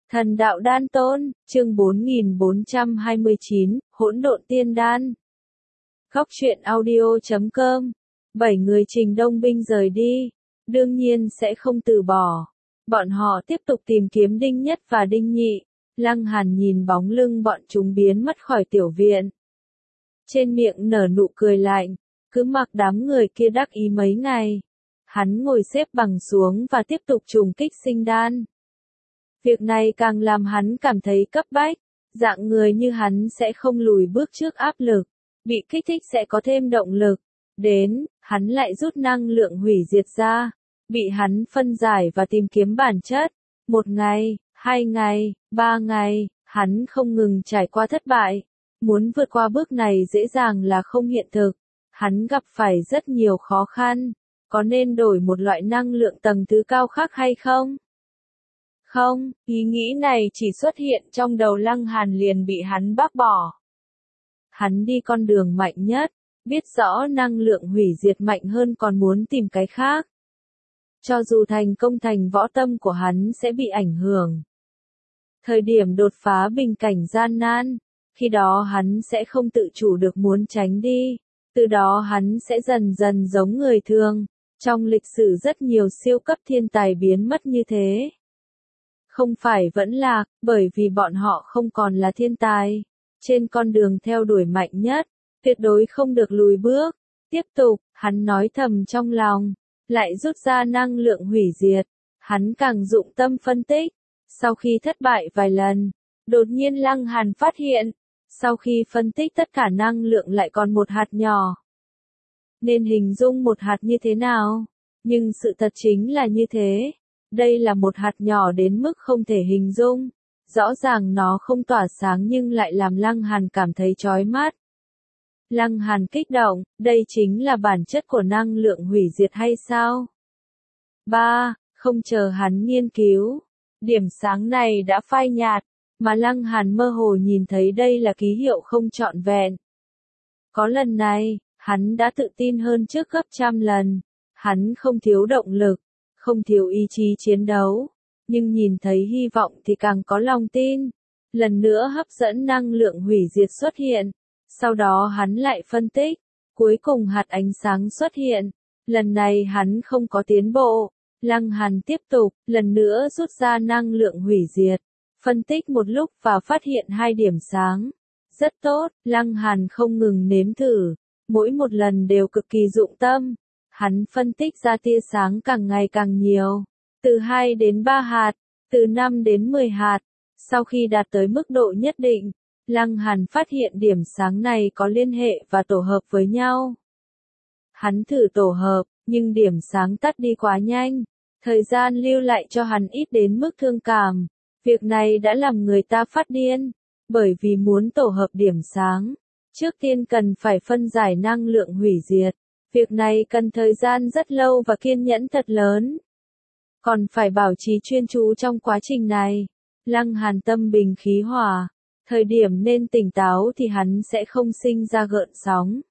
Thần đạo đan tôn, chương 4429, hỗn độn tiên đan. Góc truyện audio.com. 7 người Trình Đông binh rời đi, đương nhiên sẽ không từ bỏ. Bọn họ tiếp tục tìm kiếm Đinh Nhất và Đinh Nhị. Lăng Hàn nhìn bóng lưng bọn chúng biến mất khỏi tiểu viện. Trên miệng nở nụ cười lạnh, cứ mặc đám người kia đắc ý mấy ngày. Hắn ngồi xếp bằng xuống và tiếp tục trùng kích sinh đan. Việc này càng làm hắn cảm thấy cấp bách, dạng người như hắn sẽ không lùi bước trước áp lực, bị kích thích sẽ có thêm động lực. Đến, hắn lại rút năng lượng hủy diệt ra, bị hắn phân giải và tìm kiếm bản chất. 1 ngày, 2 ngày, 3 ngày, hắn không ngừng trải qua thất bại. Muốn vượt qua bước này dễ dàng là không hiện thực. Hắn gặp phải rất nhiều khó khăn. Có nên đổi một loại năng lượng tầng thứ cao khác hay không? Không, ý nghĩ này chỉ xuất hiện trong đầu Lăng Hàn liền bị hắn bác bỏ. Hắn đi con đường mạnh nhất, biết rõ năng lượng hủy diệt mạnh hơn còn muốn tìm cái khác. Cho dù thành công thành võ tâm của hắn sẽ bị ảnh hưởng. Thời điểm đột phá bình cảnh gian nan, khi đó hắn sẽ không tự chủ được muốn tránh đi, từ đó hắn sẽ dần dần giống người thường. Trong lịch sử rất nhiều siêu cấp thiên tài biến mất như thế. Không phải vẫn lạc, bởi vì bọn họ không còn là thiên tài. Trên con đường theo đuổi mạnh nhất, tuyệt đối không được lùi bước. Tiếp tục, hắn nói thầm trong lòng, lại rút ra năng lượng hủy diệt. Hắn càng dụng tâm phân tích. Sau khi thất bại vài lần, đột nhiên Lăng Hàn phát hiện, sau khi phân tích tất cả năng lượng lại còn một hạt nhỏ. Nên hình dung một hạt như thế nào? Nhưng sự thật chính là như thế. Đây là một hạt nhỏ đến mức không thể hình dung. Rõ ràng nó không tỏa sáng nhưng lại làm Lăng Hàn cảm thấy chói mắt. Lăng Hàn kích động, đây chính là bản chất của năng lượng hủy diệt hay sao? 3. Không chờ hắn nghiên cứu. Điểm sáng này đã phai nhạt, mà Lăng Hàn mơ hồ nhìn thấy đây là ký hiệu không trọn vẹn. Có lần này, hắn đã tự tin hơn trước gấp trăm lần. Hắn không thiếu động lực, không thiếu ý chí chiến đấu, nhưng nhìn thấy hy vọng thì càng có lòng tin. Lần nữa hấp dẫn năng lượng hủy diệt xuất hiện, sau đó hắn lại phân tích, cuối cùng hạt ánh sáng xuất hiện. Lần này hắn không có tiến bộ. Lăng Hàn tiếp tục, lần nữa rút ra năng lượng hủy diệt, phân tích một lúc và phát hiện 2 điểm sáng. Rất tốt, Lăng Hàn không ngừng nếm thử, mỗi một lần đều cực kỳ dụng tâm. Hắn phân tích ra tia sáng càng ngày càng nhiều, từ 2 đến 3 hạt, từ 5 đến 10 hạt. Sau khi đạt tới mức độ nhất định, Lăng Hàn phát hiện điểm sáng này có liên hệ và tổ hợp với nhau. Hắn thử tổ hợp, nhưng điểm sáng tắt đi quá nhanh, thời gian lưu lại cho hắn ít đến mức thương cảm. Việc này đã làm người ta phát điên, bởi vì muốn tổ hợp điểm sáng, trước tiên cần phải phân giải năng lượng hủy diệt. Việc này cần thời gian rất lâu và kiên nhẫn thật lớn. Còn phải bảo trì chuyên chú trong quá trình này. Lăng Hàn tâm bình khí hòa. Thời điểm nên tỉnh táo thì hắn sẽ không sinh ra gợn sóng.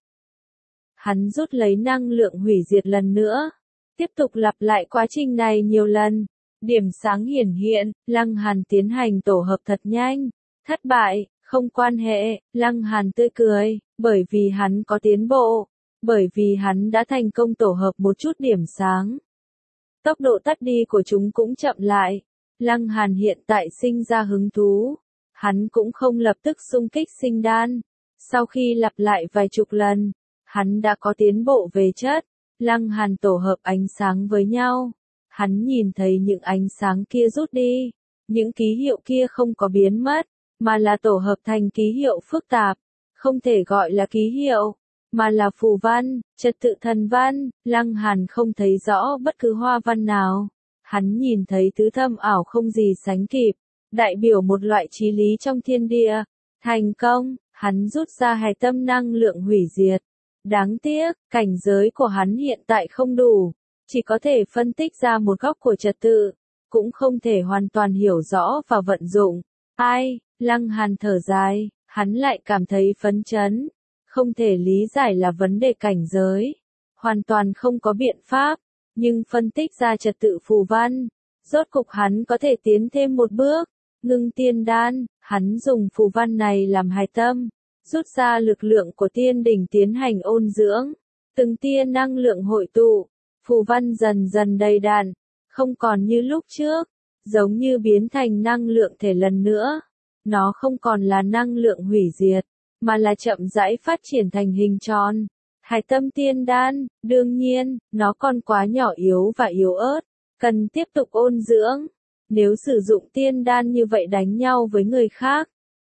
Hắn rút lấy năng lượng hủy diệt lần nữa. Tiếp tục lặp lại quá trình này nhiều lần. Điểm sáng hiển hiện, Lăng Hàn tiến hành tổ hợp thật nhanh. Thất bại, không quan hệ, Lăng Hàn tươi cười, bởi vì hắn có tiến bộ. Bởi vì hắn đã thành công tổ hợp một chút điểm sáng. Tốc độ tắt đi của chúng cũng chậm lại. Lăng Hàn hiện tại sinh ra hứng thú. Hắn cũng không lập tức xung kích sinh đan. Sau khi lặp lại vài chục lần, hắn đã có tiến bộ về chất. Lăng Hàn tổ hợp ánh sáng với nhau. Hắn nhìn thấy những ánh sáng kia rút đi. Những ký hiệu kia không có biến mất, mà là tổ hợp thành ký hiệu phức tạp. Không thể gọi là ký hiệu, mà là phù văn, trật tự thần văn. Lăng Hàn không thấy rõ bất cứ hoa văn nào. Hắn nhìn thấy thứ thâm ảo không gì sánh kịp, đại biểu một loại trí lý trong thiên địa. Thành công, hắn rút ra hải tâm năng lượng hủy diệt. Đáng tiếc, cảnh giới của hắn hiện tại không đủ, chỉ có thể phân tích ra một góc của trật tự, cũng không thể hoàn toàn hiểu rõ và vận dụng. Ai, Lăng Hàn thở dài, hắn lại cảm thấy phấn chấn. Không thể lý giải là vấn đề cảnh giới, hoàn toàn không có biện pháp, nhưng phân tích ra trật tự phù văn, rốt cục hắn có thể tiến thêm một bước. ngưng tiên đan, hắn dùng phù văn này làm hài tâm, rút ra lực lượng của tiên đỉnh tiến hành ôn dưỡng, từng tia năng lượng hội tụ, phù văn dần dần đầy đặn, không còn như lúc trước, giống như biến thành năng lượng thể lần nữa. Nó không còn là năng lượng hủy diệt, mà là chậm rãi phát triển thành hình tròn. Hải tâm tiên đan, đương nhiên, nó còn quá nhỏ yếu và yếu ớt, cần tiếp tục ôn dưỡng. Nếu sử dụng tiên đan như vậy đánh nhau với người khác,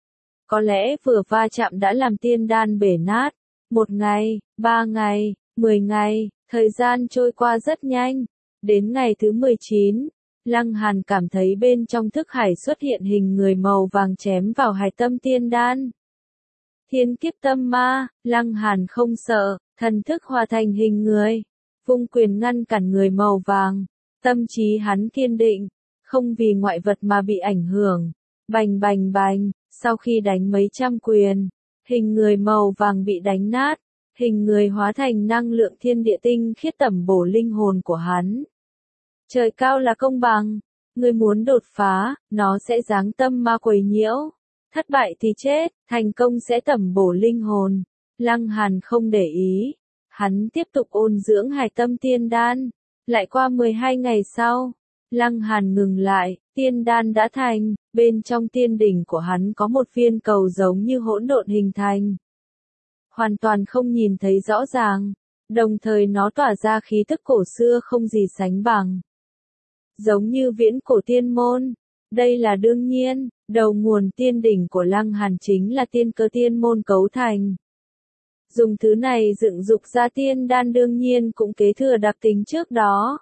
có lẽ vừa va chạm đã làm tiên đan bể nát. 1 ngày, 3 ngày, 10 ngày, thời gian trôi qua rất nhanh. Đến ngày thứ 19, Lăng Hàn cảm thấy bên trong thức hải xuất hiện hình người màu vàng chém vào hải tâm tiên đan. Thiên kiếp tâm ma, Lăng Hàn không sợ, thần thức hòa thành hình người, vung quyền ngăn cản người màu vàng. Tâm trí hắn kiên định, không vì ngoại vật mà bị ảnh hưởng. Bành bành bành, sau khi đánh mấy trăm quyền, hình người màu vàng bị đánh nát, hình người hóa thành năng lượng thiên địa tinh khiết tẩm bổ linh hồn của hắn. Trời cao là công bằng, người muốn đột phá, nó sẽ giáng tâm ma quấy nhiễu. Thất bại thì chết, thành công sẽ tẩm bổ linh hồn. Lăng Hàn không để ý, hắn tiếp tục ôn dưỡng hải tâm tiên đan. Lại qua 12 ngày sau, Lăng Hàn ngừng lại, tiên đan đã thành, bên trong tiên đỉnh của hắn có một viên cầu giống như hỗn độn hình thành. Hoàn toàn không nhìn thấy rõ ràng, đồng thời nó tỏa ra khí tức cổ xưa không gì sánh bằng. Giống như viễn cổ tiên môn, đây là đương nhiên, đầu nguồn tiên đỉnh của Lăng Hàn chính là tiên cơ tiên môn cấu thành. Dùng thứ này dựng dục ra tiên đan đương nhiên cũng kế thừa đặc tính trước đó.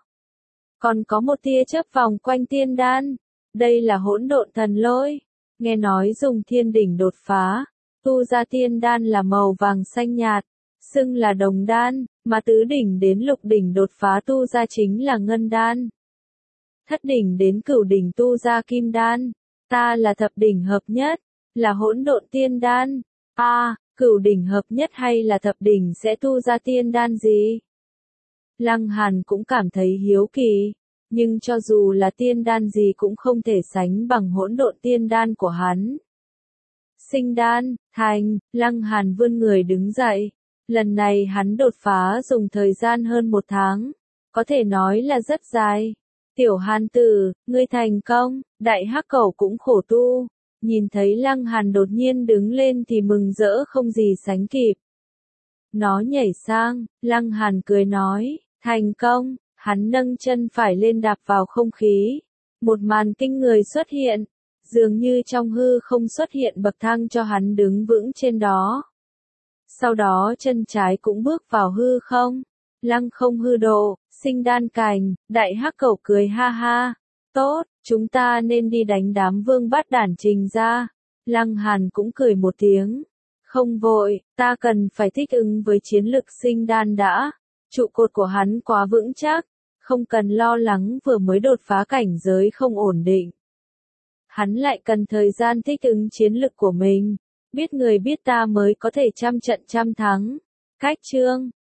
Còn có một tia chớp vòng quanh tiên đan, đây là hỗn độn thần lôi. Nghe nói dùng thiên đỉnh đột phá, tu ra tiên đan là màu vàng xanh nhạt, xưng là đồng đan, mà tứ đỉnh đến lục đỉnh đột phá tu ra chính là ngân đan. Thất đỉnh đến cửu đỉnh tu ra kim đan, ta là thập đỉnh hợp nhất, là hỗn độn tiên đan. Cửu đỉnh hợp nhất hay là thập đỉnh sẽ tu ra tiên đan gì? Lăng Hàn cũng cảm thấy hiếu kỳ, nhưng cho dù là tiên đan gì cũng không thể sánh bằng hỗn độn tiên đan của hắn. Sinh đan, thành, Lăng Hàn vươn người đứng dậy. Lần này hắn đột phá dùng thời gian hơn 1 tháng, có thể nói là rất dài. Tiểu Hàn tử, ngươi thành công, đại hắc cẩu cũng khổ tu. Nhìn thấy Lăng Hàn đột nhiên đứng lên thì mừng rỡ không gì sánh kịp. Nó nhảy sang, Lăng Hàn cười nói, thành công, hắn nâng chân phải lên đạp vào không khí. Một màn kinh người xuất hiện, dường như trong hư không xuất hiện bậc thang cho hắn đứng vững trên đó. Sau đó chân trái cũng bước vào hư không, lăng không hư độ, sinh đan cành, đại hắc cẩu cười ha ha. Tốt, chúng ta nên đi đánh đám vương bát đản Trình ra. Lăng Hàn cũng cười một tiếng. Không vội, ta cần phải thích ứng với chiến lực sinh đan đã. Trụ cột của hắn quá vững chắc, không cần lo lắng vừa mới đột phá cảnh giới không ổn định. Hắn lại cần thời gian thích ứng chiến lực của mình. Biết người biết ta mới có thể trăm trận trăm thắng. Cách chương